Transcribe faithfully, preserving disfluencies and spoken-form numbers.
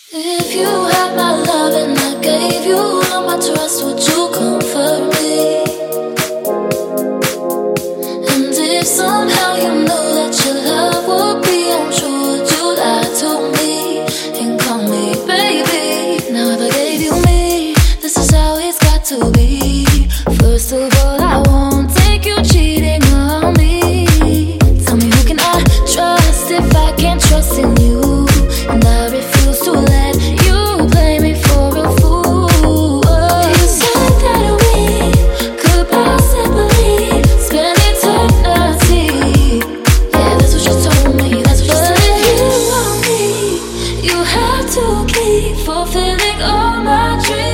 If you had my love and I gave you all my trust, would you comfort me? And if somehow you know that your love would be untrue, would you lie to me and call me baby? Now if I gave you me, this is how it's got to be. First of all, I won't take you cheating on me. Tell me, who can I trust if I can't trust in you? And I refuse to let you play me for a fool. You said that we could possibly spend eternity. Yeah, that's what you told me, that's what you said. But if you want me, you have to keep fulfilling all my dreams.